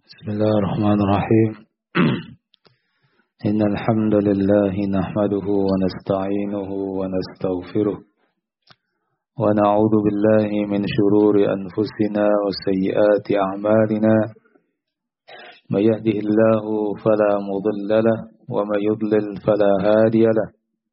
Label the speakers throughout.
Speaker 1: بسم الله الرحمن الرحيم إن الحمد لله نحمده ونستعينه ونستغفره ونعوذ بالله من شرور أنفسنا وسيئات أعمالنا من يهده الله فلا مضل له ومن يضلل فلا هادي له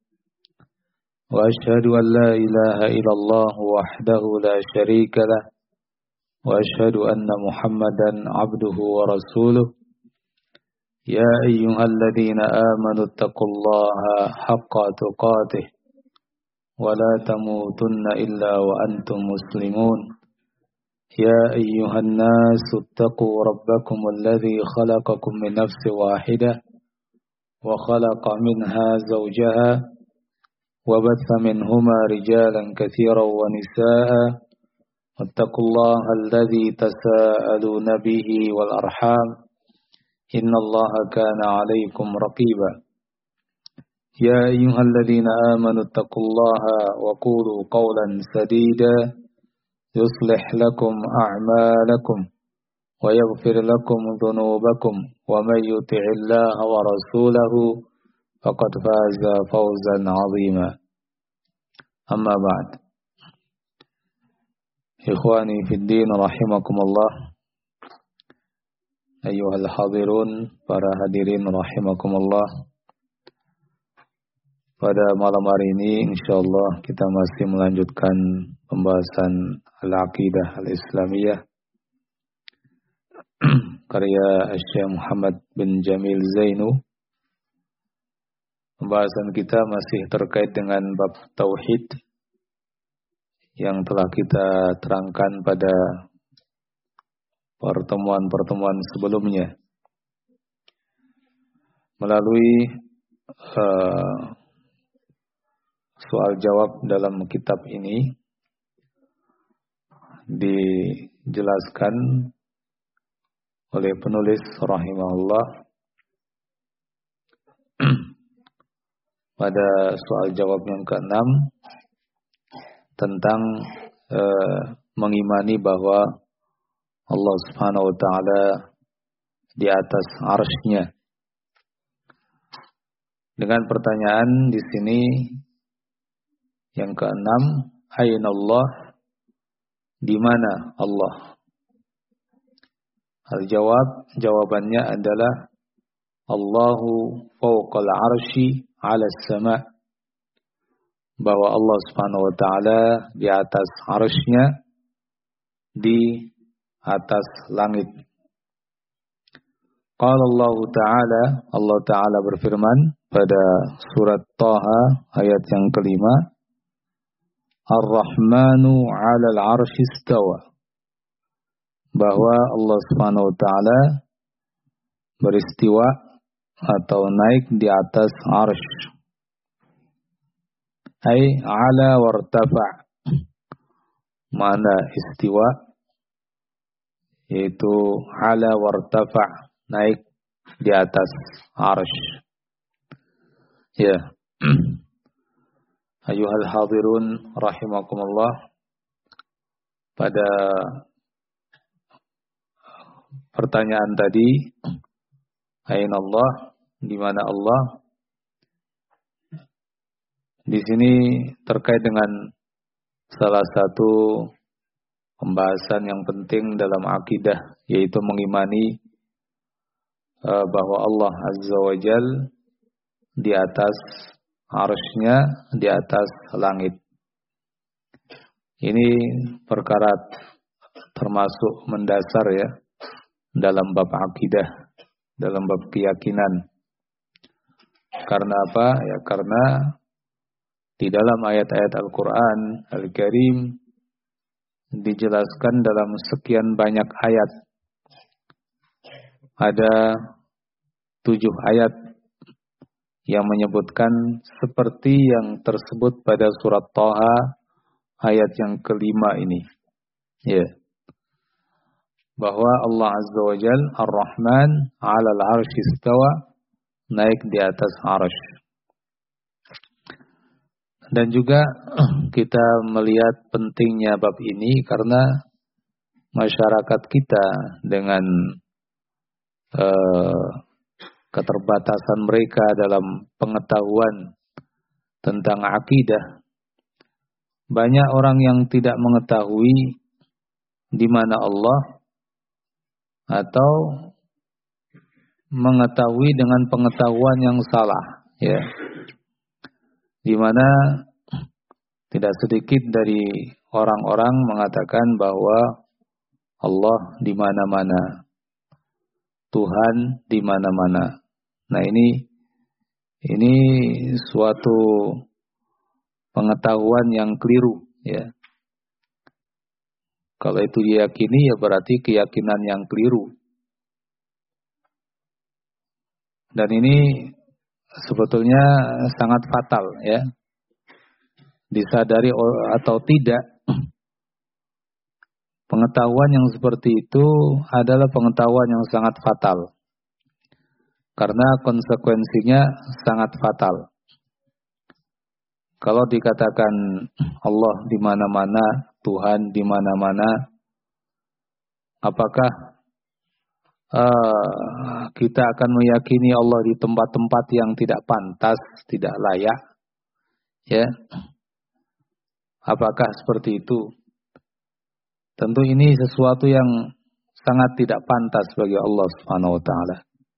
Speaker 1: وأشهد أن لا إله إلا الله وحده لا شريك له وأشهد أن محمدا عبده ورسوله يا أيها الذين آمنوا اتقوا الله حق تقاته ولا تموتن إلا وأنتم مسلمون يا أيها الناس اتقوا ربكم الذي خلقكم من نفس واحدة وخلق منها زوجها وبث منهما رجالا كثيرا ونساء واتقوا الله الذي تساءلون به والأرحام إن الله كان عليكم رقيبا يا أيها الذين آمنوا اتقوا الله وقولوا قولا سديدا يصلح لكم أعمالكم ويغفر لكم ذنوبكم ومن يطع الله ورسوله فقد فاز فوزا عظيما أما بعد Ikhwani fid din rahimakumullah. Ayyuhal hadirun, para hadirin rahimakumullah. Pada malam hari ini insyaallah kita masih melanjutkan pembahasan al-aqidah al-islamiyah karya Syekh Muhammad bin Jamil Zainu. Pembahasan kita masih terkait dengan bab tauhid yang telah kita terangkan pada pertemuan-pertemuan sebelumnya. Melalui soal jawab dalam kitab ini dijelaskan oleh penulis rahimahullah pada soal jawab yang ke-6 tentang mengimani bahwa Allah Subhanahu wa taala di atas arsy-Nya. Dengan pertanyaan di sini yang ke-6, aina Allah? Di mana Allah? Jawabannya adalah Allahu fawqal arsy 'ala as-sama'. Bahwa Allah Subhanahu wa taala di atas arsy-Nya, di atas langit. Qala Allah Ta'ala berfirman pada surat Taha ayat yang kelima, Ar-Rahmanu 'alal 'arsy istawa. Bahwa Allah Subhanahu wa taala beristiwa atau naik di atas arsy. Ay ala wartafa. Mana istiwa? Yaitu ala wartafa, naik di atas arsy. Ya. Ayuhal hadirun rahimakumullah. Pada pertanyaan tadi, aina Allah? Di mana Allah? Di sini terkait dengan salah satu pembahasan yang penting dalam akidah, yaitu mengimani bahwa Allah Azza wa Jal di atas arsy-Nya, di atas langit. Ini perkara termasuk mendasar ya dalam bab akidah, dalam bab keyakinan. Karena apa? Ya karena di dalam ayat-ayat Al-Quran Al-Karim dijelaskan dalam sekian banyak ayat. Ada 7 ayat yang menyebutkan seperti yang tersebut pada surat Taha ayat yang kelima ini. Ya. Bahwa Allah Azza wa Jal Ar-Rahman 'alal 'arsy istawa, naik di atas arsy. Dan juga kita melihat pentingnya bab ini karena masyarakat kita dengan keterbatasan mereka dalam pengetahuan tentang akidah. Banyak orang yang tidak mengetahui di mana Allah, atau mengetahui dengan pengetahuan yang salah, ya. Di mana tidak sedikit dari orang-orang mengatakan bahwa Allah di mana-mana, Tuhan di mana-mana. Nah, ini suatu pengetahuan yang keliru, ya. Kalau itu diyakini, ya berarti keyakinan yang keliru. Dan ini sebetulnya sangat fatal, ya. Disadari atau tidak, pengetahuan yang seperti itu adalah pengetahuan yang sangat fatal. Karena konsekuensinya sangat fatal. Kalau dikatakan Allah di mana-mana, Tuhan di mana-mana, apakah kita akan meyakini Allah di tempat-tempat yang tidak pantas, tidak layak? Ya, apakah seperti itu? Tentu ini sesuatu yang sangat tidak pantas bagi Allah Subhanahu wa taala.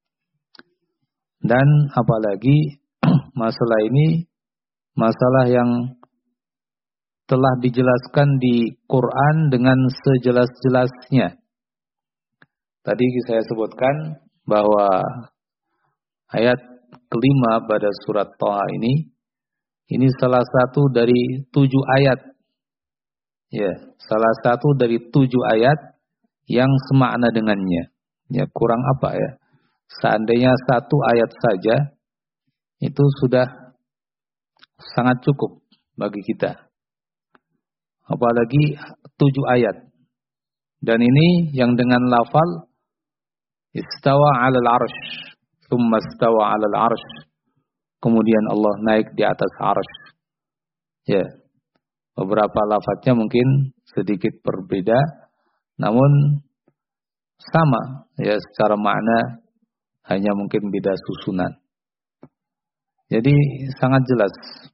Speaker 1: Dan apalagi masalah ini masalah yang telah dijelaskan di Quran dengan sejelas-jelasnya. Tadi saya sebutkan bahwa ayat kelima pada surat Thaha ini salah satu dari 7 ayat. Ya, salah satu dari 7 ayat yang semakna dengannya. Ya, kurang apa ya? Seandainya 1 ayat saja itu sudah sangat cukup bagi kita. Apalagi 7 ayat. Dan ini yang dengan lafal istawa 'alal 'arsy, tsumma istawa 'alal 'arsy. Kemudian Allah naik di atas 'arsy. Ya. Beberapa lafadznya mungkin sedikit berbeda, namun sama ya secara makna, hanya mungkin beda susunan. Jadi sangat jelas.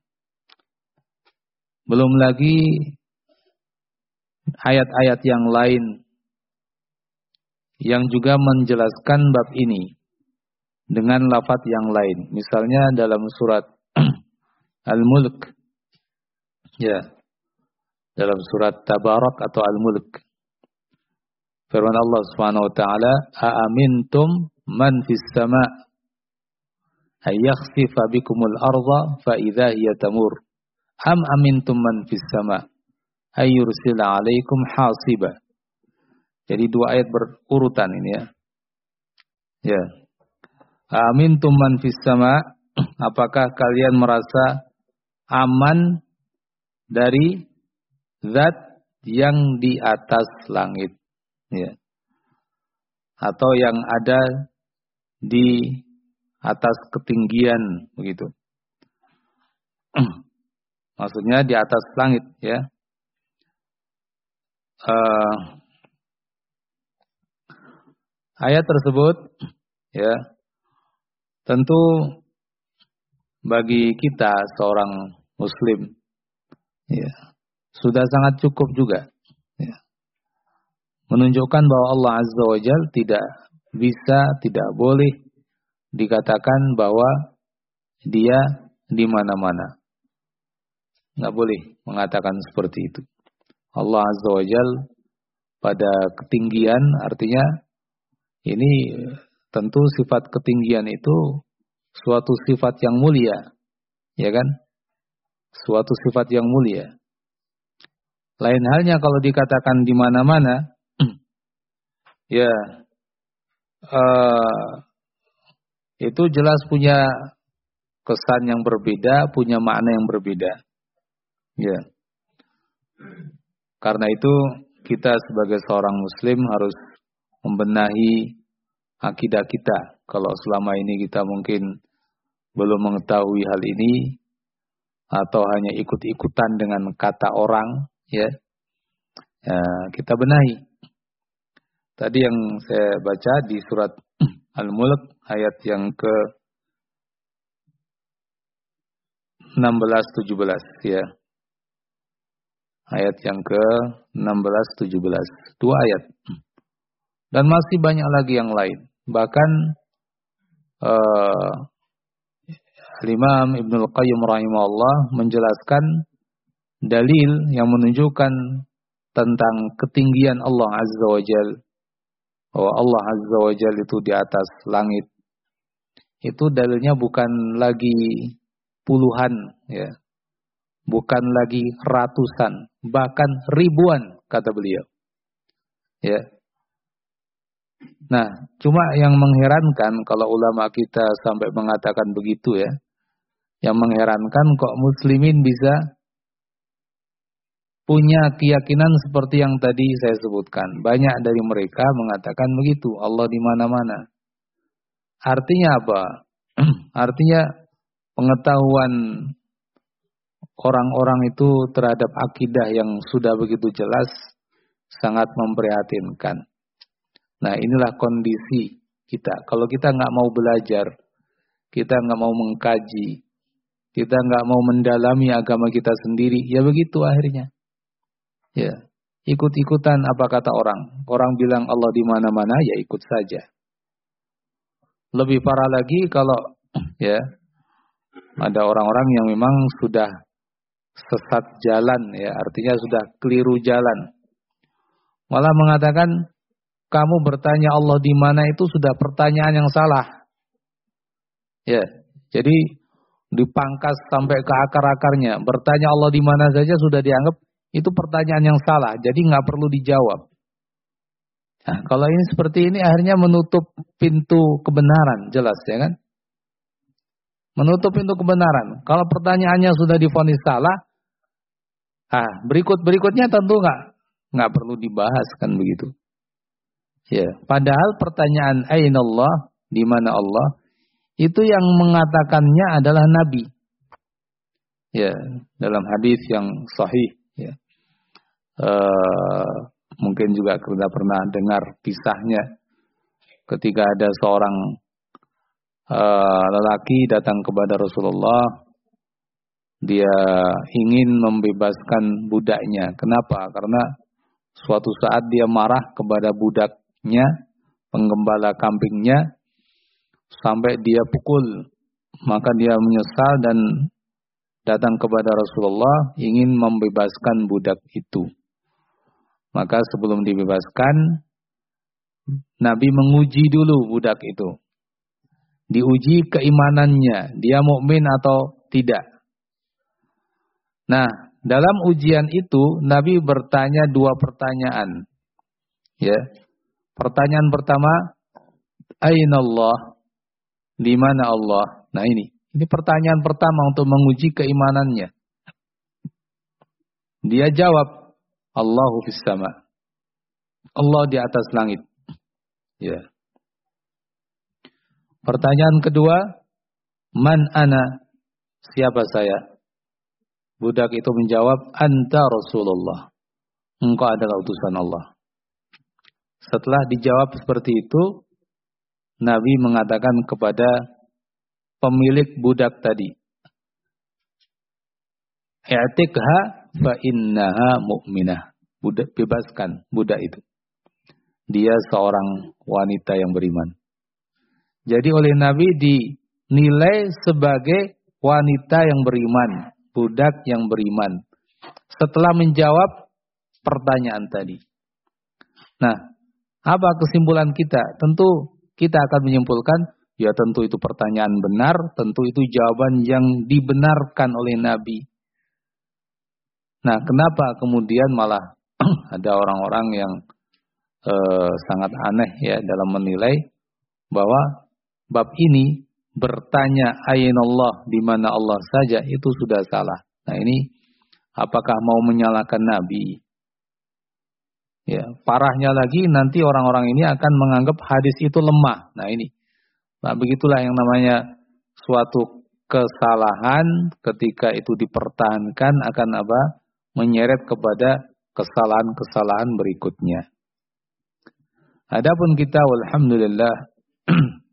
Speaker 1: Belum lagi ayat-ayat yang lain yang juga menjelaskan bab ini dengan lafadz yang lain. Misalnya dalam surat Al-Mulk, ya, dalam surat Tabarak atau Al-Mulk, firman Allah Subhanahu wa taala, "Aamintum man fis sama' ay yakhsifa bikumul arda fa idza hiya tamur am amintum man fis sama' ay yursila 'alaikum hasiba." Jadi 2 ayat berurutan ini, ya. Ya. Aamintum man fis sama', apakah kalian merasa aman dari zat yang di atas langit, ya, atau yang ada di atas ketinggian, begitu. Maksudnya di atas langit, ya. Ayat tersebut, ya, tentu bagi kita seorang Muslim, ya, sudah sangat cukup juga, ya, menunjukkan bahwa Allah Azza wa Jalla tidak bisa, tidak boleh dikatakan bahwa Dia di mana-mana. Nggak boleh mengatakan seperti itu. Allah Azza wa Jalla pada ketinggian, artinya ini tentu sifat ketinggian itu suatu sifat yang mulia, ya kan? Suatu sifat yang mulia. Lain halnya kalau dikatakan di mana-mana, ya, itu jelas punya kesan yang berbeda, punya makna yang berbeda. Ya. Karena itu kita sebagai seorang Muslim harus membenahi akidah kita. Kalau selama ini kita mungkin belum mengetahui hal ini, atau hanya ikut-ikutan dengan kata orang, ya, kita benahi. Tadi yang saya baca di surat Al-Mulk ayat yang ke 16-17 ya. Ayat yang ke 16-17. 2 ayat. Dan masih banyak lagi yang lain. Bahkan Imam Ibnul Qayyim rahimahullah menjelaskan dalil yang menunjukkan tentang ketinggian Allah Azza wa Jal. Bahwa Allah Azza wa Jal itu di atas langit. Itu dalilnya bukan lagi puluhan, ya, bukan lagi ratusan, bahkan ribuan, kata beliau. Ya. Nah, cuma yang mengherankan kalau ulama kita sampai mengatakan begitu ya. Yang mengherankan kok muslimin bisa punya keyakinan seperti yang tadi saya sebutkan. Banyak dari mereka mengatakan begitu, Allah di mana-mana. Artinya apa? Artinya pengetahuan orang-orang itu terhadap akidah yang sudah begitu jelas sangat memprihatinkan. Nah, inilah kondisi kita. Kalau kita nggak mau belajar, kita nggak mau mengkaji, kita nggak mau mendalami agama kita sendiri, ya begitu akhirnya. Ya, ikut-ikutan apa kata orang. Orang bilang Allah di mana-mana, ya ikut saja. Lebih parah lagi kalau ya ada orang-orang yang memang sudah sesat jalan, ya artinya sudah keliru jalan. Malah mengatakan kamu bertanya Allah di mana itu sudah pertanyaan yang salah. Ya, jadi dipangkas sampai ke akar-akarnya. Bertanya Allah di mana saja sudah dianggap itu pertanyaan yang salah. Jadi nggak perlu dijawab. Nah, kalau ini seperti ini akhirnya menutup pintu kebenaran, jelas ya kan? Menutup pintu kebenaran. Kalau pertanyaannya sudah divonis salah, berikutnya tentu nggak perlu dibahas kan begitu. Ya, padahal pertanyaan ainallah, di mana Allah, itu yang mengatakannya adalah Nabi. Ya, dalam hadis yang sahih. Ya. Mungkin juga kita pernah dengar kisahnya ketika ada seorang lelaki datang kepada Rasulullah, dia ingin membebaskan budaknya. Kenapa? Karena suatu saat dia marah kepada budaknya, penggembala kambingnya, sampai dia pukul. Maka dia menyesal dan datang kepada Rasulullah ingin membebaskan budak itu. Maka sebelum dibebaskan, Nabi menguji dulu budak itu. Diuji keimanannya, dia mukmin atau tidak. Nah, dalam ujian itu Nabi bertanya 2 pertanyaan. Ya. Pertanyaan pertama, Aina Allah? Di mana Allah? Nah ini pertanyaan pertama untuk menguji keimanannya. Dia jawab, Allahu fis sama. Allah di atas langit. Ya. Pertanyaan kedua, man ana? Siapa saya? Budak itu menjawab, anta Rasulullah. Engkau adalah utusan Allah. Setelah dijawab seperti itu, Nabi mengatakan kepada pemilik budak tadi, i'tikha fa innaha mu'minah. Budak, bebaskan budak itu. Dia seorang wanita yang beriman. Jadi oleh Nabi dinilai sebagai wanita yang beriman, budak yang beriman. Setelah menjawab pertanyaan tadi. Nah, apa kesimpulan kita? Tentu kita akan menyimpulkan, ya tentu itu pertanyaan benar, tentu itu jawaban yang dibenarkan oleh Nabi. Nah, kenapa kemudian malah ada orang-orang yang sangat aneh ya dalam menilai bahwa bab ini bertanya ainallah, di mana Allah saja, itu sudah salah. Nah, ini apakah mau menyalahkan Nabi? Ya, parahnya lagi nanti orang-orang ini akan menganggap hadis itu lemah. Nah, ini. Nah, begitulah yang namanya suatu kesalahan ketika itu dipertahankan akan apa? Menyeret kepada kesalahan-kesalahan berikutnya. Adapun kita alhamdulillah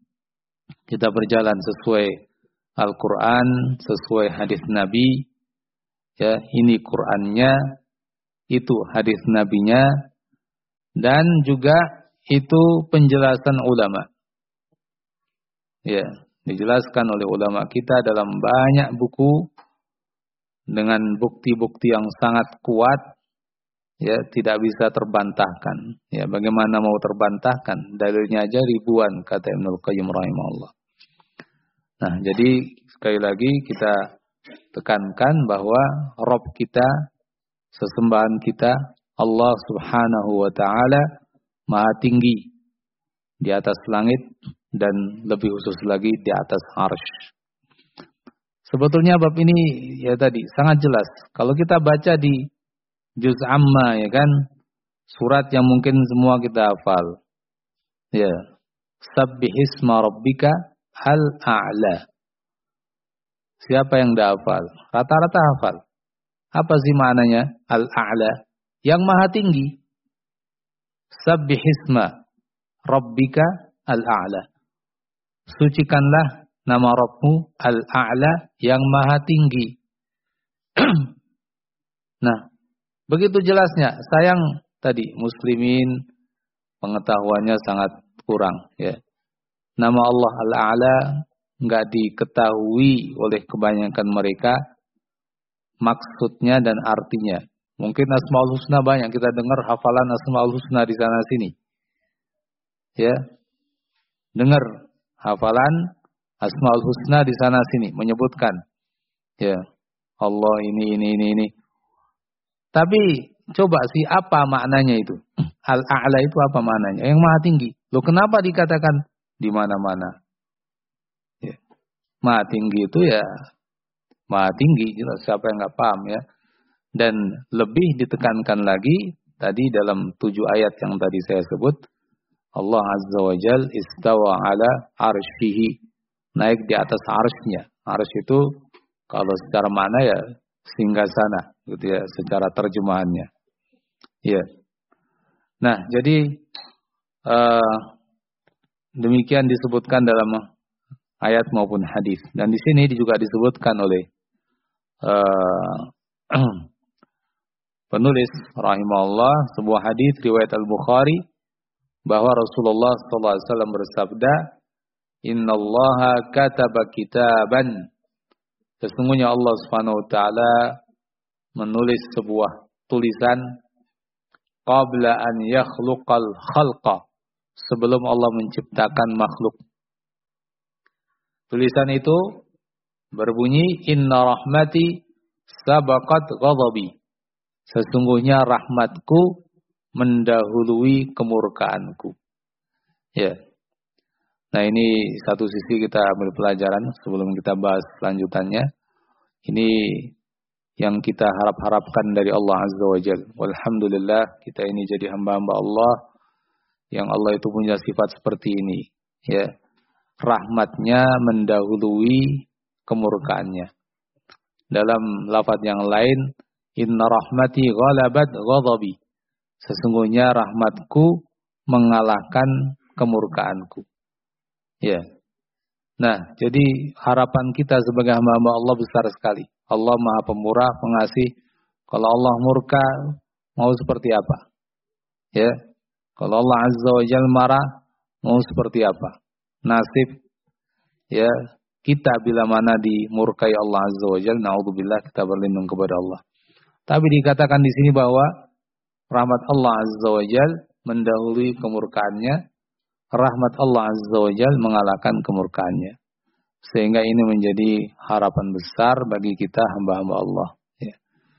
Speaker 1: Kita berjalan sesuai Al-Quran, sesuai hadis Nabi. Ya, ini Qurannya, itu hadis Nabinya, dan juga itu penjelasan ulama. Ya, dijelaskan oleh ulama kita dalam banyak buku dengan bukti-bukti yang sangat kuat. Ya, tidak bisa terbantahkan. Ya, bagaimana mau terbantahkan? Dalilnya aja ribuan, kata Ibnul Qayyim rahimahullah. Nah, jadi sekali lagi kita tekankan bahwa Rabb kita, sesembahan kita, Allah Subhanahu wa taala Maha tinggi di atas langit dan lebih khusus lagi di atas arsy. Sebetulnya bab ini ya tadi sangat jelas. Kalau kita baca di Juz Amma, ya kan, surat yang mungkin semua kita hafal. Ya, Sabbihisma Rabbika Al-A'la. Siapa yang dah hafal? Rata-rata hafal. Apa sih maknanya Al-A'la? Yang maha tinggi. Sabbihisma Rabbika Al-A'la. Sucikanlah nama Rabbmu Al-A'la, yang maha tinggi. Nah, begitu jelasnya. Sayang tadi muslimin pengetahuannya sangat kurang. Ya. Nama Allah Al-A'la nggak diketahui oleh kebanyakan mereka maksudnya dan artinya. Mungkin Asmaul Husna banyak kita dengar hafalan Asmaul Husna di sana sini. Ya, dengar hafalan Asmaul Husna di sana sini menyebutkan. Ya, Allah ini. Tapi coba sih apa maknanya itu? Al-A'la itu apa maknanya? Yang maha tinggi. Loh, kenapa dikatakan di mana-mana? Ya. Maha tinggi itu ya maha tinggi, jelas siapa yang nggak paham ya. Dan lebih ditekankan lagi tadi dalam 7 ayat yang tadi saya sebut, Allah Azza wa Jal istawa ala arsyihi, naik di atas arsy-Nya. Arsy itu kalau secara makna ya singgasana gitu ya, secara terjemahannya. Ya. Nah, jadi demikian disebutkan dalam ayat maupun hadis. Dan di sini juga disebutkan oleh penulis rahimahullah sebuah hadis riwayat Al-Bukhari bahwa Rasulullah SAW bersabda, "Innallaha kataba kitaban." Sesungguhnya Allah Subhanahu wa taala menulis sebuah tulisan qabla an yakhluqal khalqa, sebelum Allah menciptakan makhluk. Tulisan itu berbunyi, "Inna rahmati sabaqat ghadabi." Sesungguhnya rahmatku mendahului kemurkaanku. Ya. Nah, ini satu sisi kita ambil pelajaran sebelum kita bahas lanjutannya. Ini yang kita harapkan dari Allah Azza wa Jalla. Walhamdulillah, kita ini jadi hamba-hamba Allah yang Allah itu punya sifat seperti ini. Ya. Rahmatnya mendahului kemurkaannya. Dalam lafaz yang lain, "Inna rahmati ghalabat ghadabi." Sesungguhnya rahmatku mengalahkan kemurkaanku. Ya. Nah, jadi harapan kita sebagai hamba-hamba Allah besar sekali. Allah Maha Pemurah, Pengasih. Kalau Allah murka, mau seperti apa? Ya. Kalau Allah Azza wa Jalla marah, mau seperti apa? Nasib ya kita bila mana dimurkai Allah Azza wa Jalla, naudzubillah, kita berlindung kepada Allah. Tapi dikatakan di sini bahwa rahmat Allah Azza wa Jalla mendahului kemurkaannya, rahmat Allah Azza wa Jalla mengalahkan kemurkaannya. Sehingga ini menjadi harapan besar bagi kita hamba-hamba Allah. Ya.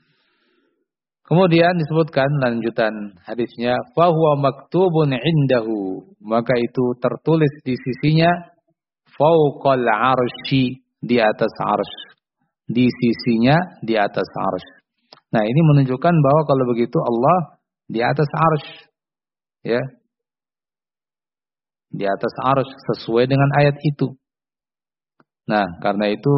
Speaker 1: Kemudian disebutkan lanjutan hadisnya, fahuwa maktubun indahu, maka itu tertulis di sisinya, fauqal arsy, di atas arsy, di sisinya di atas arsy. Nah, ini menunjukkan bahwa kalau begitu Allah di atas arsy, ya, di atas arsy sesuai dengan ayat itu. Nah, karena itu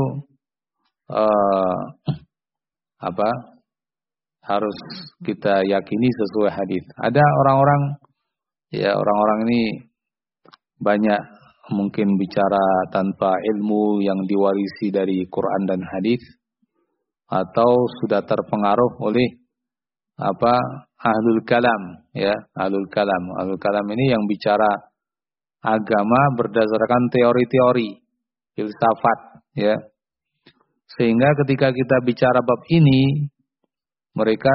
Speaker 1: harus kita yakini sesuai hadis. Ada orang-orang ini banyak mungkin bicara tanpa ilmu yang diwarisi dari Quran dan hadis, atau sudah terpengaruh oleh ahlul kalam, ya, ahlul kalam. Ahlul kalam ini yang bicara agama berdasarkan teori-teori filsafat, ya. Sehingga ketika kita bicara bab ini, mereka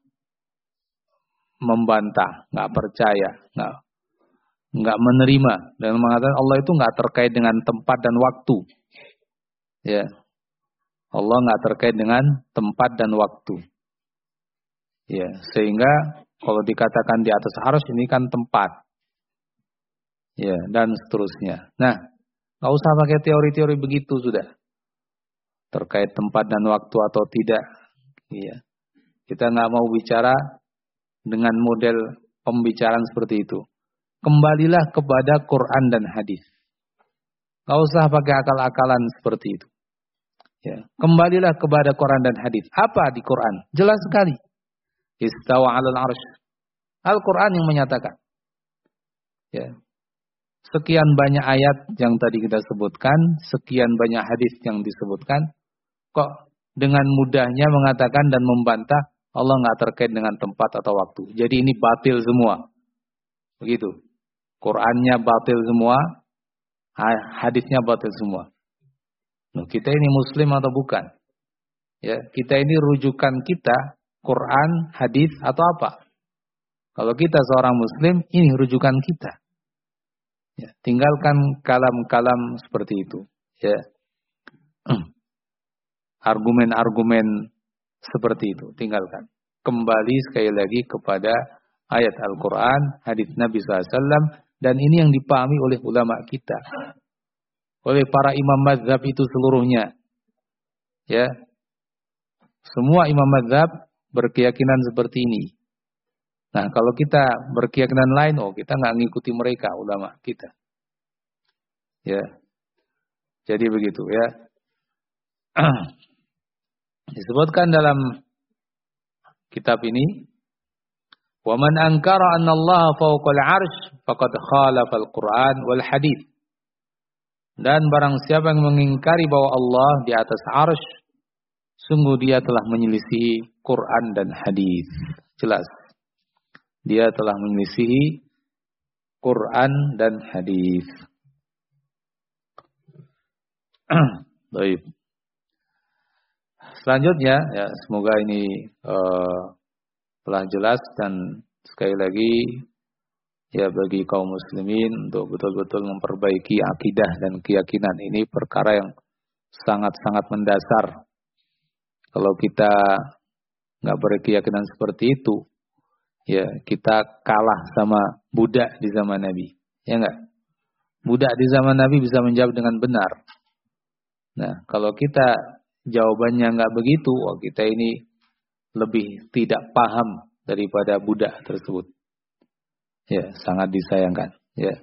Speaker 1: membantah, nggak percaya, nggak menerima, dan mengatakan Allah itu nggak terkait dengan tempat dan waktu, ya. Allah nggak terkait dengan tempat dan waktu, ya. Sehingga kalau dikatakan di atas arsy ini kan tempat, ya, dan seterusnya. Nah, nggak usah pakai teori-teori begitu sudah. Terkait tempat dan waktu atau tidak, ya. Kita nggak mau bicara dengan model pembicaraan seperti itu. Kembalilah kepada Quran dan hadis. Nggak usah pakai akal-akalan seperti itu. Ya. Kembalilah kepada Quran dan hadis. Apa di Quran? Jelas sekali. Istawa 'alal 'arsy. Al-Quran yang menyatakan. Ya. Sekian banyak ayat yang tadi kita sebutkan, sekian banyak hadis yang disebutkan, kok dengan mudahnya mengatakan dan membantah Allah nggak terkait dengan tempat atau waktu. Jadi ini batil semua. Begitu. Qurannya batil semua, hadisnya batil semua. Nah, kita ini muslim atau bukan? Ya, kita ini rujukan kita Quran, hadis atau apa? Kalau kita seorang muslim, ini rujukan kita. Ya, tinggalkan kalam-kalam seperti itu. Ya. Argumen-argumen seperti itu, tinggalkan. Kembali sekali lagi kepada ayat Al-Quran, hadis Nabi SAW, dan ini yang dipahami oleh ulama kita, oleh para imam mazhab itu seluruhnya. Ya, semua imam mazhab berkeyakinan seperti ini. Nah, kalau kita berkeyakinan lain, kita nggak ngikuti mereka, ulama kita. Ya, jadi begitu, ya. Disebutkan dalam kitab ini, wa man ankara anna Allah fawqal 'arsy faqad khalafa al-Qur'an wal hadits. Dan barang siapa yang mengingkari bahwa Allah di atas 'arsy, sungguh dia telah menyelisihi Quran dan hadis. Jelas. Dia telah menyelisihi Quran dan hadis. Baik. Selanjutnya, ya, semoga ini telah jelas, dan sekali lagi ya bagi kaum muslimin untuk betul-betul memperbaiki akidah dan keyakinan, ini perkara yang sangat-sangat mendasar. Kalau kita nggak berkeyakinan seperti itu, ya kita kalah sama budak di zaman Nabi, ya nggak? Budak di zaman Nabi bisa menjawab dengan benar. Nah, kalau kita jawabannya nggak begitu, kita ini lebih tidak paham daripada budak tersebut. Ya, sangat disayangkan. Ya.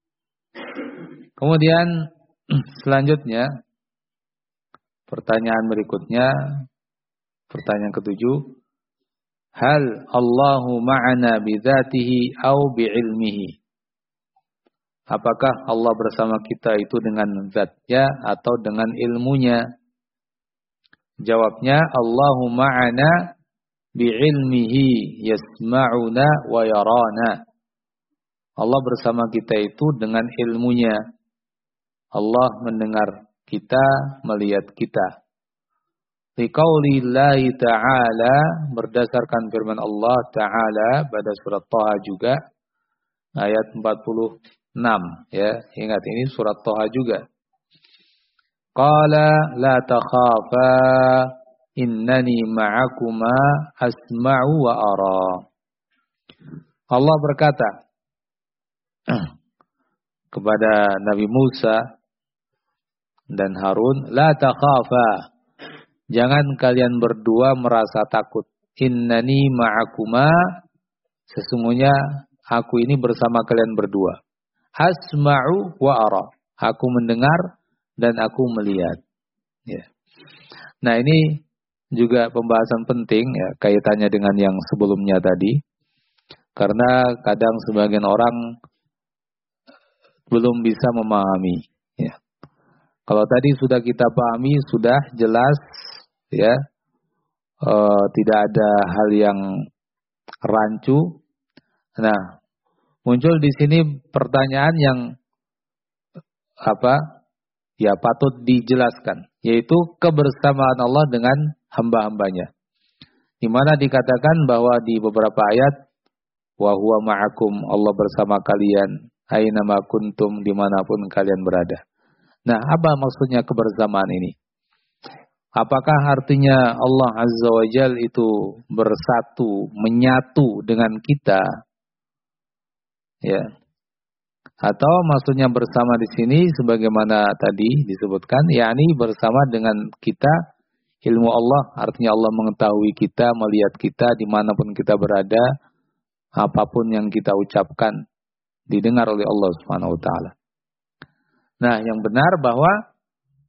Speaker 1: Kemudian selanjutnya, pertanyaan berikutnya, pertanyaan ketujuh, hal Allahu ma'ana bidzatihi au bi'ilmihi? Apakah Allah bersama kita itu dengan zatnya atau dengan ilmunya? Jawabnya, Allahu ma'ana bi'ilmihi yasma'una wa yarana. Allah bersama kita itu dengan ilmunya. Allah mendengar kita, melihat kita. Liqaulillahi ta'ala, berdasarkan firman Allah Ta'ala pada surat Thaha juga, ayat 46. Ya, ingat ini surat Thaha juga. Qala la takhafa innani ma'akuma asma'u wa ara. Allah berkata kepada Nabi Musa dan Harun, la takhafa, jangan kalian berdua merasa takut. Innani ma'akuma, sesungguhnya aku ini bersama kalian berdua. Asma'u wa ara, aku mendengar dan aku melihat. Ya. Nah, ini juga pembahasan penting, ya, kaitannya dengan yang sebelumnya tadi. Karena kadang sebagian orang belum bisa memahami. Ya. Kalau tadi sudah kita pahami, sudah jelas, ya, tidak ada hal yang rancu. Nah, muncul di sini pertanyaan yang ya patut dijelaskan, yaitu kebersamaan Allah dengan hamba-hambanya. Di mana dikatakan bahwa di beberapa ayat, wa huwa ma'akum, Allah bersama kalian, aina ma kuntum, dimanapun kalian berada. Nah, apa maksudnya kebersamaan ini? Apakah artinya Allah Azza wa Jal itu bersatu, menyatu dengan kita? Ya. Atau maksudnya bersama di sini sebagaimana tadi disebutkan, yakni bersama dengan kita, ilmu Allah, artinya Allah mengetahui kita, melihat kita dimanapun kita berada, apapun yang kita ucapkan didengar oleh Allah Subhanahu wa taala. Nah, yang benar bahwa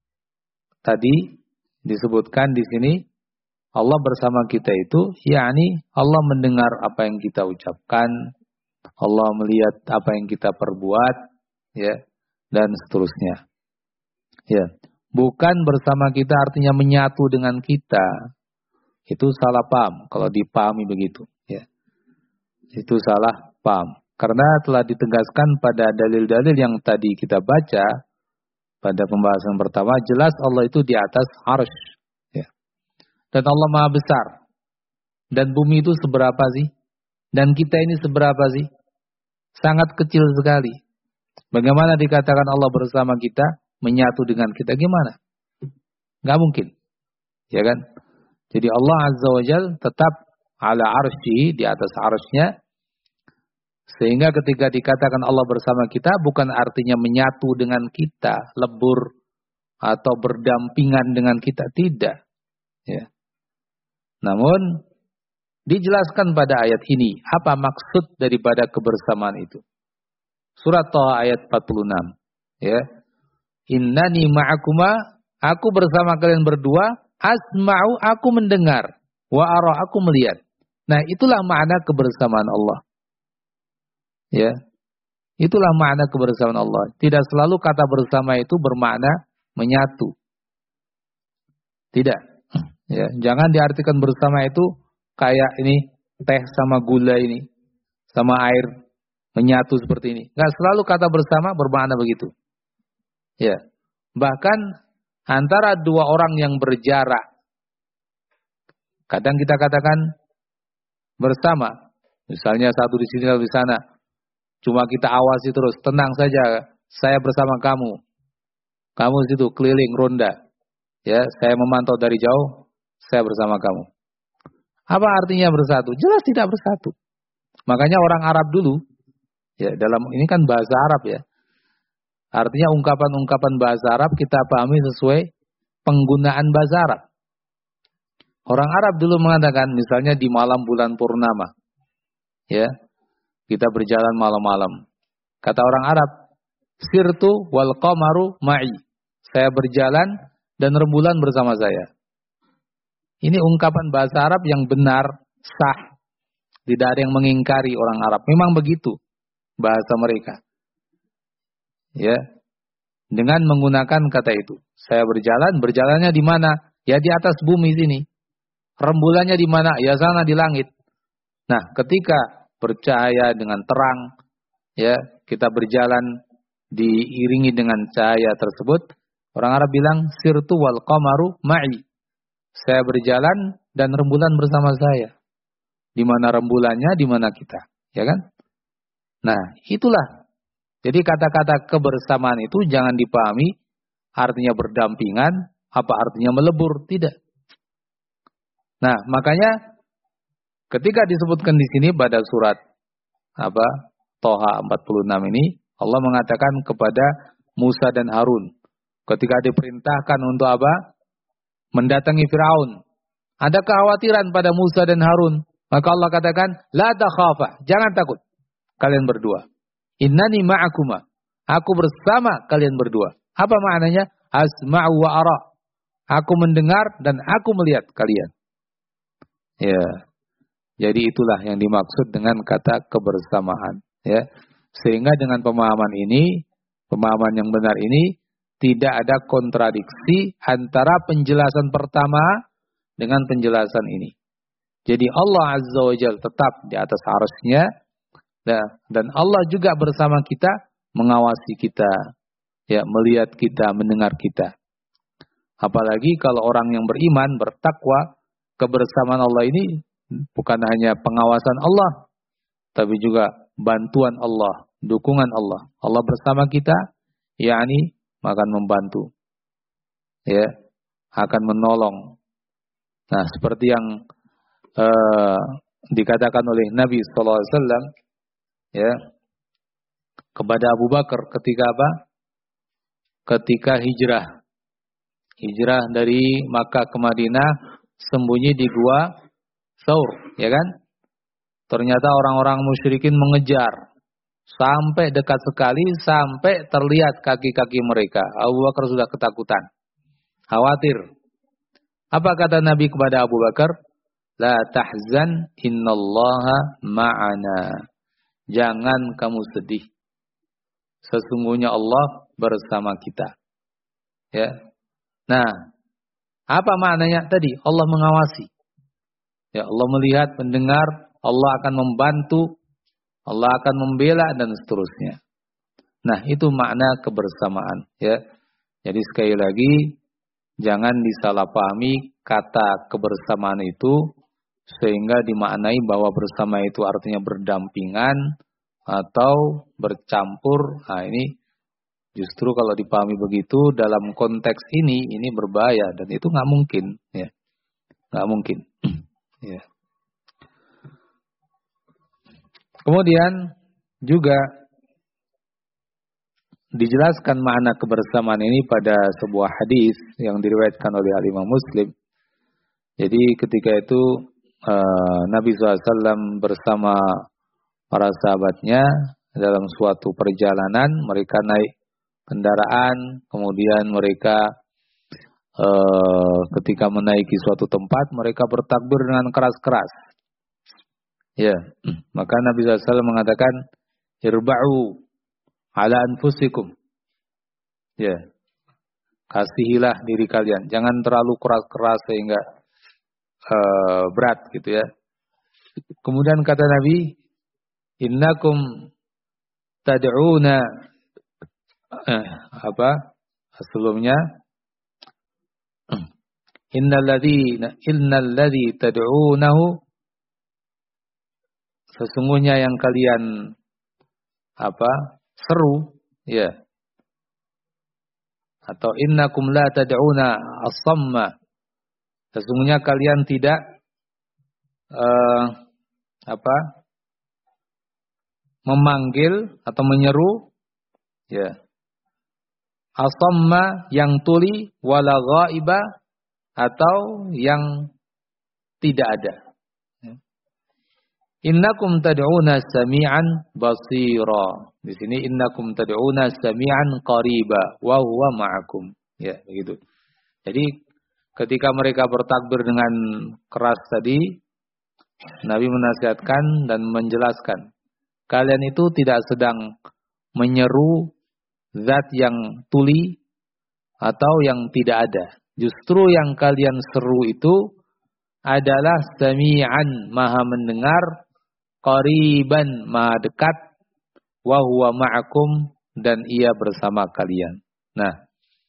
Speaker 1: tadi disebutkan di sini Allah bersama kita itu, yakni Allah mendengar apa yang kita ucapkan, Allah melihat apa yang kita perbuat, ya, dan seterusnya. Ya, bukan bersama kita artinya menyatu dengan kita. Itu salah paham kalau dipahami begitu, ya. Itu salah paham. Karena telah ditegaskan pada dalil-dalil yang tadi kita baca pada pembahasan pertama, jelas Allah itu di atas arsy, ya. Dan Allah Maha besar. Dan bumi itu seberapa sih? Dan kita ini seberapa sih? Sangat kecil sekali. Bagaimana dikatakan Allah bersama kita, menyatu dengan kita, gimana? Gak mungkin. Ya kan? Jadi Allah Azza wa Jal tetap ala arsy, di atas arsy-Nya. Sehingga ketika dikatakan Allah bersama kita, bukan artinya menyatu dengan kita, lebur atau berdampingan dengan kita, tidak. Ya. Namun dijelaskan pada ayat ini apa maksud daripada kebersamaan itu. Surat Thaha ayat 46. Ya. Innani ma'akuma, aku bersama kalian berdua, asma'u, aku mendengar, wa ara, aku melihat. Nah, itulah makna kebersamaan Allah. Ya. Itulah makna kebersamaan Allah. Tidak selalu kata bersama itu bermakna menyatu. Tidak. Ya, jangan diartikan bersama itu kayak ini teh sama gula ini, sama air menyatu seperti ini. Nggak selalu kata bersama bermakna begitu. Ya, bahkan antara dua orang yang berjarak, kadang kita katakan bersama. Misalnya satu di sini lalu di sana, cuma kita awasi terus, tenang saja, saya bersama kamu. Kamu situ keliling ronda, ya, saya memantau dari jauh, saya bersama kamu. Apa artinya bersatu? Jelas tidak bersatu. Makanya orang Arab dulu, ya, dalam ini kan bahasa Arab, ya. Artinya ungkapan-ungkapan bahasa Arab kita pahami sesuai penggunaan bahasa Arab. Orang Arab dulu mengatakan, misalnya di malam bulan purnama, ya, kita berjalan malam-malam. Kata orang Arab, sirtu wal qamaru ma'i. Saya berjalan dan rembulan bersama saya. Ini ungkapan bahasa Arab yang benar, sah. Tidak ada yang mengingkari orang Arab. Memang begitu bahasa mereka. Ya. Dengan menggunakan kata itu. Saya berjalan, berjalannya di mana? Ya di atas bumi sini. Rembulannya di mana? Ya sana di langit. Nah, ketika bercahaya dengan terang, ya, kita berjalan diiringi dengan cahaya tersebut, orang Arab bilang sirtu wal qamaru ma'i. Saya berjalan dan rembulan bersama saya. Di mana rembulannya, di mana kita, ya kan? Nah, itulah. Jadi kata-kata kebersamaan itu jangan dipahami artinya berdampingan, apa artinya melebur, tidak. Nah, makanya ketika disebutkan di sini pada surat Thaha 46 ini, Allah mengatakan kepada Musa dan Harun ketika diperintahkan untuk mendatangi Firaun. Ada kekhawatiran pada Musa dan Harun. Maka Allah katakan, la takhafa, jangan takut kalian berdua. Innani ma'akuma, aku bersama kalian berdua. Apa maknanya? Asma'u wa ara. Aku mendengar dan aku melihat kalian. Ya. Jadi itulah yang dimaksud dengan kata kebersamaan, ya. Sehingga dengan pemahaman ini Pemahaman yang benar ini tidak ada kontradiksi antara penjelasan pertama dengan penjelasan ini. Jadi Allah Azza wa Jalla tetap di atas arsy-Nya, dan Allah juga bersama kita, mengawasi kita, ya, melihat kita, mendengar kita. Apalagi kalau orang yang beriman, bertakwa, kebersamaan Allah ini bukan hanya pengawasan Allah, tapi juga bantuan Allah, dukungan Allah. Allah bersama kita, yakni akan membantu, ya, akan menolong. Nah, seperti yang dikatakan oleh Nabi sallallahu alaihi wasallam, ya, kepada Abu Bakar ketika apa? Ketika hijrah dari Makkah ke Madinah, sembunyi di gua Tsaur, ya kan? Ternyata orang-orang musyrikin mengejar sampai dekat sekali, sampai terlihat kaki-kaki mereka. Abu Bakar sudah ketakutan, khawatir. Apa kata Nabi kepada Abu Bakar? La tahzan, innallaha ma'ana. Jangan kamu sedih, sesungguhnya Allah bersama kita. Ya. Nah, apa maknanya tadi? Allah mengawasi. Ya, Allah melihat, mendengar, Allah akan membantu, Allah akan membela, dan seterusnya. Nah, itu makna kebersamaan, ya. Jadi sekali lagi, jangan disalahpahami kata kebersamaan itu sehingga dimaknai bahwa bersama itu artinya berdampingan atau bercampur. Nah, ini justru kalau dipahami begitu dalam konteks ini berbahaya, dan itu nggak mungkin, ya, nggak mungkin. Ya. Kemudian juga dijelaskan makna kebersamaan ini pada sebuah hadis yang diriwayatkan oleh Imam Muslim. Jadi ketika itu Nabi SAW bersama para sahabatnya dalam suatu perjalanan, mereka naik kendaraan, kemudian mereka ketika menaiki suatu tempat, mereka bertakbir dengan keras-keras. Ya, maka Nabi SAW mengatakan, irba'u ala anfusikum. Ya, kasihilah diri kalian, jangan terlalu keras-keras sehingga berat gitu ya. Kemudian kata Nabi, innakum tad'una sebelumnya, innalladzi tad'unahu, sesungguhnya yang kalian seru, ya. Atau innakum la tad'una as-samma, sesungguhnya kalian tidak memanggil atau menyeru, ya, as-samma yang tuli, wala ghaiba, atau yang tidak ada. Innakum tad'una sami'an basira. Di sini innakum tad'una sami'an qariba wa huwa ma'akum. Ya, begitu. Jadi ketika mereka bertakbir dengan keras tadi, Nabi menasihatkan dan menjelaskan, kalian itu tidak sedang menyeru zat yang tuli atau yang tidak ada. Justru yang kalian seru itu adalah sami'an, maha mendengar, qariban, maha dekat, wa huwa ma'akum, dan ia bersama kalian. Nah,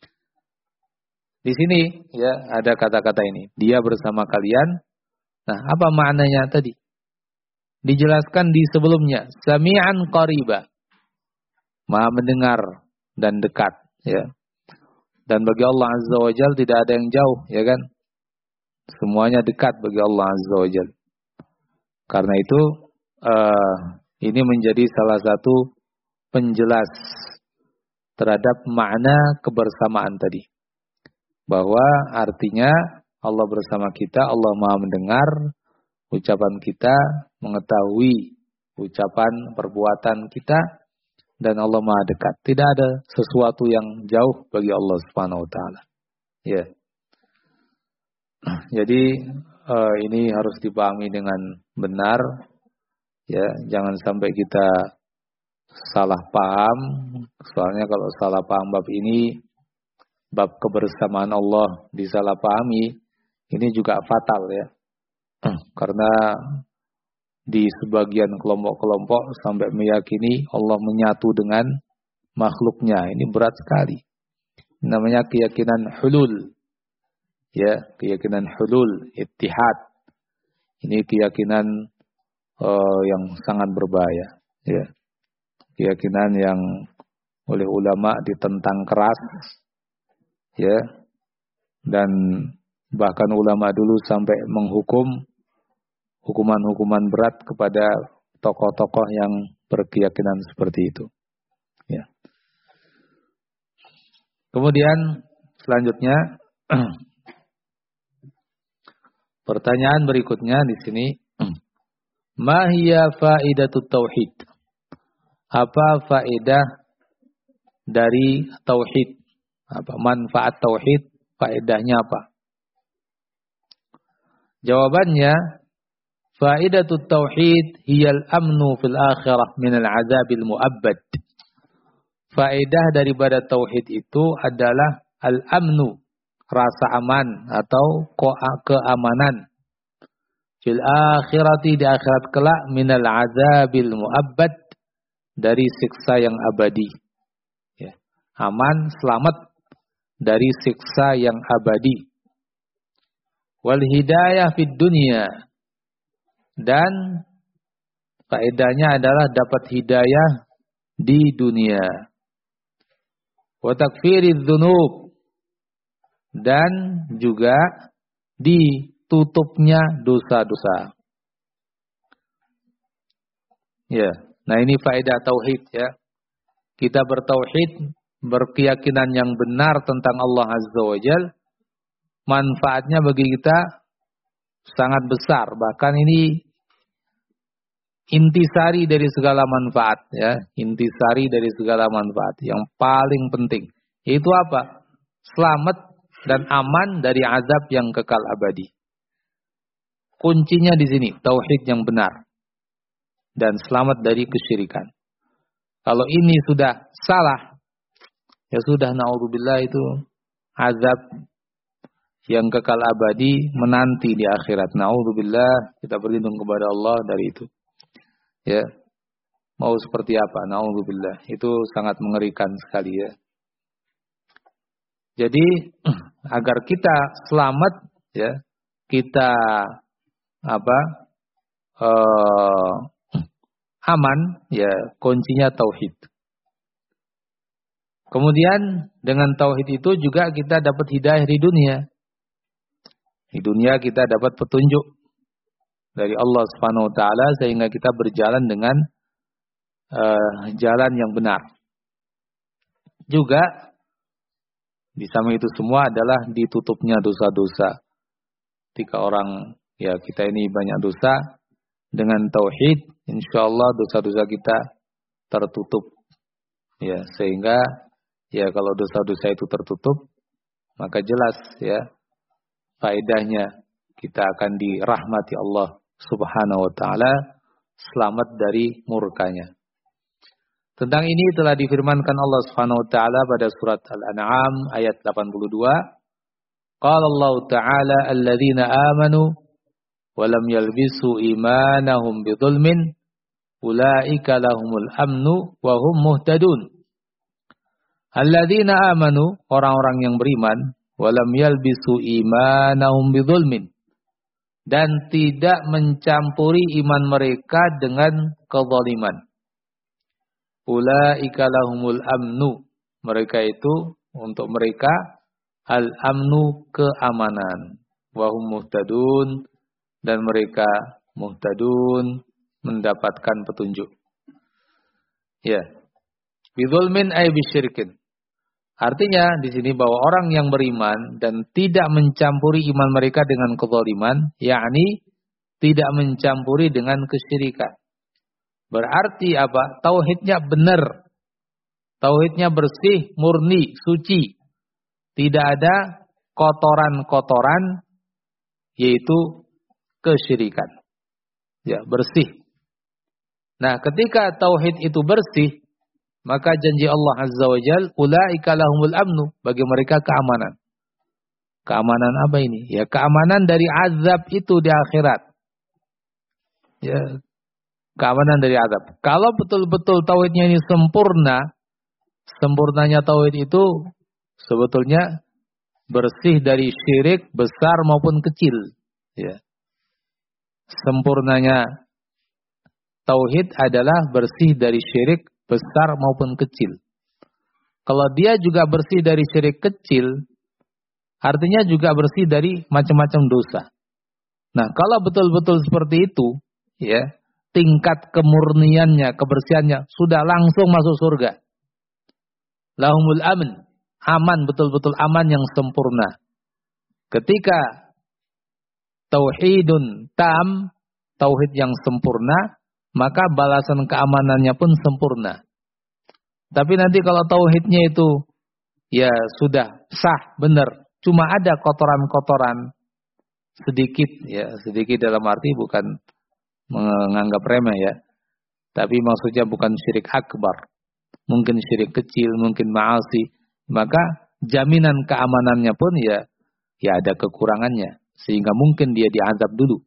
Speaker 1: di sini ya ada kata-kata ini, dia bersama kalian. Nah, apa maknanya tadi? Dijelaskan di sebelumnya, sami'an qariba, maha mendengar dan dekat, ya. Dan bagi Allah Azza wa Jalla tidak ada yang jauh, ya kan? Semuanya dekat bagi Allah Azza wa Jalla. Karena itu ini menjadi salah satu penjelas terhadap makna kebersamaan tadi. Bahwa artinya Allah bersama kita, Allah Maha mendengar ucapan kita, mengetahui ucapan perbuatan kita, dan Allah Maha dekat. Tidak ada sesuatu yang jauh bagi Allah Subhanahu wa taala. Ya. Jadi ini harus dipahami dengan benar, ya, jangan sampai kita salah paham. Soalnya kalau salah paham bab ini, bab kebersamaan Allah disalahpahami, ini juga fatal ya. Karena di sebagian kelompok-kelompok sampai meyakini Allah menyatu dengan makhluknya. Ini berat sekali. Namanya keyakinan hulul. Ya, keyakinan hulul, ittihad. Ini keyakinan yang sangat berbahaya. Ya. Keyakinan yang oleh ulama ditentang keras. Ya. Dan bahkan ulama dulu sampai menghukum hukuman-hukuman berat kepada tokoh-tokoh yang berkeyakinan seperti itu. Ya. Kemudian selanjutnya pertanyaan berikutnya di sini, ma hiya faidatut tauhid? Apa faedah dari tauhid? Apa manfaat tauhid? Faedahnya apa? Jawabannya, faidatut tauhid hiyal amnu fil akhirah minal azabil mu'abbad. Faedah daripada tauhid itu adalah al-amnu, rasa aman atau keamanan. Fil akhirati, di akhirat kelak, minal azabil mu'abbad, dari siksa yang abadi. Ya. Aman, selamat dari siksa yang abadi. Wal hidayah fid dunya, dan faedahnya adalah dapat hidayah di dunia. Wa takfiridz dzunub, dan juga ditutupnya dosa-dosa. Ya, nah ini faedah tauhid ya. Kita bertauhid, berkeyakinan yang benar tentang Allah Azza wa Jalla, manfaatnya bagi kita sangat besar. Bahkan ini intisari dari segala manfaat ya, intisari dari segala manfaat yang paling penting. Itu apa? Selamat dan aman dari azab yang kekal abadi. Kuncinya di sini, tauhid yang benar dan selamat dari kesyirikan. Kalau ini sudah salah, ya sudah, naudzubillah, itu azab yang kekal abadi menanti di akhirat. Naudzubillah, kita berlindung kepada Allah dari itu. Ya, mau seperti apa? Naudzubillah, itu sangat mengerikan sekali ya. Jadi agar kita selamat ya, kita aman ya, kuncinya tauhid. Kemudian dengan tauhid itu juga kita dapat hidayah di dunia. Di dunia kita dapat petunjuk dari Allah Subhanahu wa taala sehingga kita berjalan dengan jalan yang benar. Juga di samping itu semua adalah ditutupnya dosa-dosa. Ketika orang ya, kita ini banyak dosa, dengan tauhid insyaallah dosa-dosa kita tertutup. Ya, sehingga ya kalau dosa-dosa itu tertutup, maka jelas ya faedahnya kita akan dirahmati Allah Subhanahu wa taala, selamat dari murkanya. Tentang ini telah difirmankan Allah Subhanahu wa taala pada surat Al-An'am ayat 82. Qala Allah taala alladzina amanu wa lam yalbisu imanahum bidzulmin ulaika lahumul amnu wa hum muhtadun. Alladzina amanu, orang-orang yang beriman, wa lam yalbisu imanahum bidzulmin, dan tidak mencampuri iman mereka dengan kezaliman. Ulaika lahumul amnu, mereka itu, untuk mereka al-amnu, keamanan. Wahum muhtadun, dan mereka muhtadun, mendapatkan petunjuk. Ya. Bidzulmin ay bisyirkin. Artinya di sini bahwa orang yang beriman dan tidak mencampuri iman mereka dengan kezaliman, yakni tidak mencampuri dengan kesyirikan. Berarti apa? Tauhidnya benar. Tauhidnya bersih, murni, suci. Tidak ada kotoran-kotoran, yaitu kesyirikan. Ya, bersih. Nah, ketika tauhid itu bersih, maka janji Allah Azza wa Jal, ulaika lahumul amnu, bagi mereka keamanan. Keamanan apa ini? Ya keamanan dari azab itu di akhirat. Ya, keamanan dari azab. Kalau betul-betul tauhidnya ini sempurna, sempurnanya tauhid itu sebetulnya bersih dari syirik besar maupun kecil. Ya. Sempurnanya tauhid adalah bersih dari syirik besar maupun kecil. Kalau dia juga bersih dari syirik kecil, artinya juga bersih dari macam-macam dosa. Nah, kalau betul-betul seperti itu, ya, tingkat kemurniannya, kebersihannya sudah langsung masuk surga. Lahumul aman, aman, betul-betul aman yang sempurna. Ketika tauhidun tam, tauhid yang sempurna, maka balasan keamanannya pun sempurna. Tapi nanti kalau tauhidnya itu ya sudah sah, benar, cuma ada kotoran-kotoran sedikit, ya sedikit dalam arti bukan menganggap remeh ya, tapi maksudnya bukan syirik akbar, mungkin syirik kecil, mungkin ma'asi, maka jaminan keamanannya pun ya ada kekurangannya, sehingga mungkin dia diazab dulu,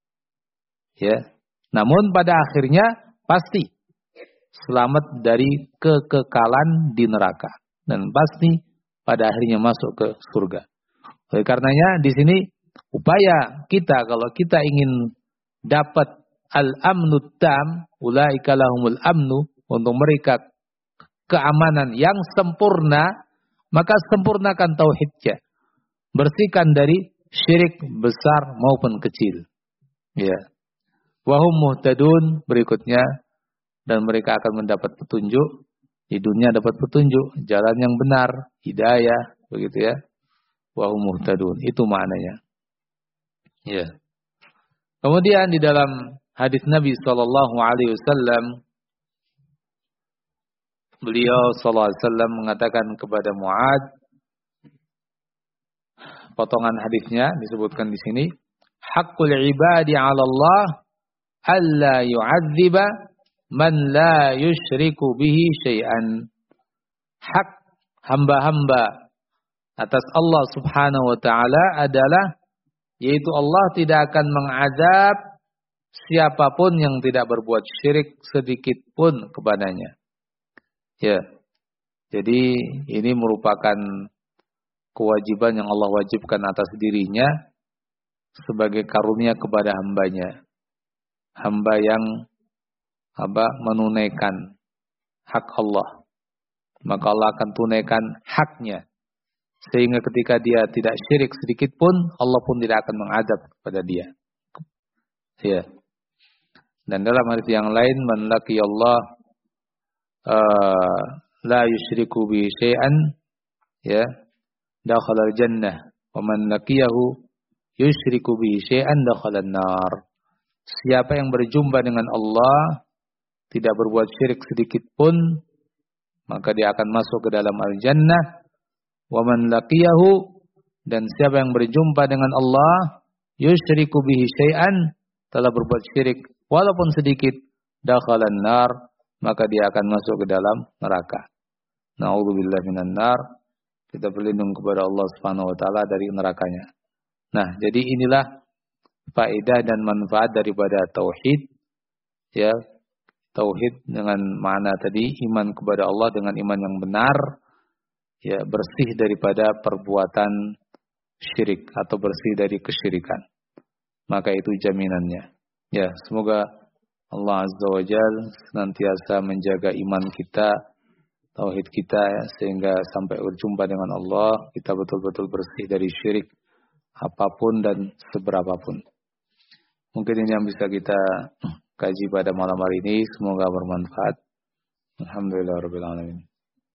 Speaker 1: ya. Namun pada akhirnya pasti selamat dari kekekalan di neraka dan pasti pada akhirnya masuk ke surga. Oleh karenanya di sini upaya kita kalau kita ingin dapat al-amnu tam, ulaika lahumul amnu, untuk mereka keamanan yang sempurna, maka sempurnakan tauhidnya. Bersihkan dari syirik besar maupun kecil. Ya. Wahum muhtadun, berikutnya, dan mereka akan mendapat petunjuk. Di dunia dapat petunjuk, jalan yang benar, hidayah, begitu ya. Wahum muhtadun, itu maknanya. Ya. Kemudian di dalam hadis Nabi SAW, beliau SAW mengatakan kepada Mu'ad, potongan hadisnya disebutkan di sini, haqqul ibadi 'ala Allah alla yu'adziba man la yusyriku bihi syai'an. Hak hamba-hamba atas Allah Subhanahu wa taala adalah, yaitu Allah tidak akan mengazab siapapun yang tidak berbuat syirik sedikit pun kepadanya. Ya. Jadi ini merupakan kewajiban yang Allah wajibkan atas dirinya sebagai karunia kepada hambanya. Hamba yang menunaikan hak Allah, maka Allah akan tunaikan haknya, sehingga ketika dia tidak syirik sedikit pun, Allah pun tidak akan mengadab kepada dia. Ya. Dan dalam hadis yang lain, man laqiyallah la yusyriku bi syai'an, ya, dakhala al-jannah, wa man laqiyahu yusyriku bi syai'an dakhala an-nar. Siapa yang berjumpa dengan Allah tidak berbuat syirik sedikit pun, maka dia akan masuk ke dalam al-jannah. Wa man laqiyahu, dan siapa yang berjumpa dengan Allah yusyriku bihi syai'an, telah berbuat syirik walaupun sedikit, dakhalan nar, maka dia akan masuk ke dalam neraka. Na'udzubillahi minan nar. Kita berlindung kepada Allah Subhanahu wa taala dari nerakanya. Nah, jadi inilah faedah dan manfaat daripada tauhid, ya. Tauhid dengan makna tadi iman kepada Allah dengan iman yang benar, ya, bersih daripada perbuatan syirik atau bersih dari kesyirikan. Maka itu jaminannya. Ya, semoga Allah Azza wa Jalla senantiasa menjaga iman kita, tauhid kita, ya, sehingga sampai berjumpa dengan Allah kita betul-betul bersih dari syirik apapun dan seberapapun. Mungkin ini yang bisa kita kaji pada malam hari ini. Semoga bermanfaat. Alhamdulillahirabbil alamin.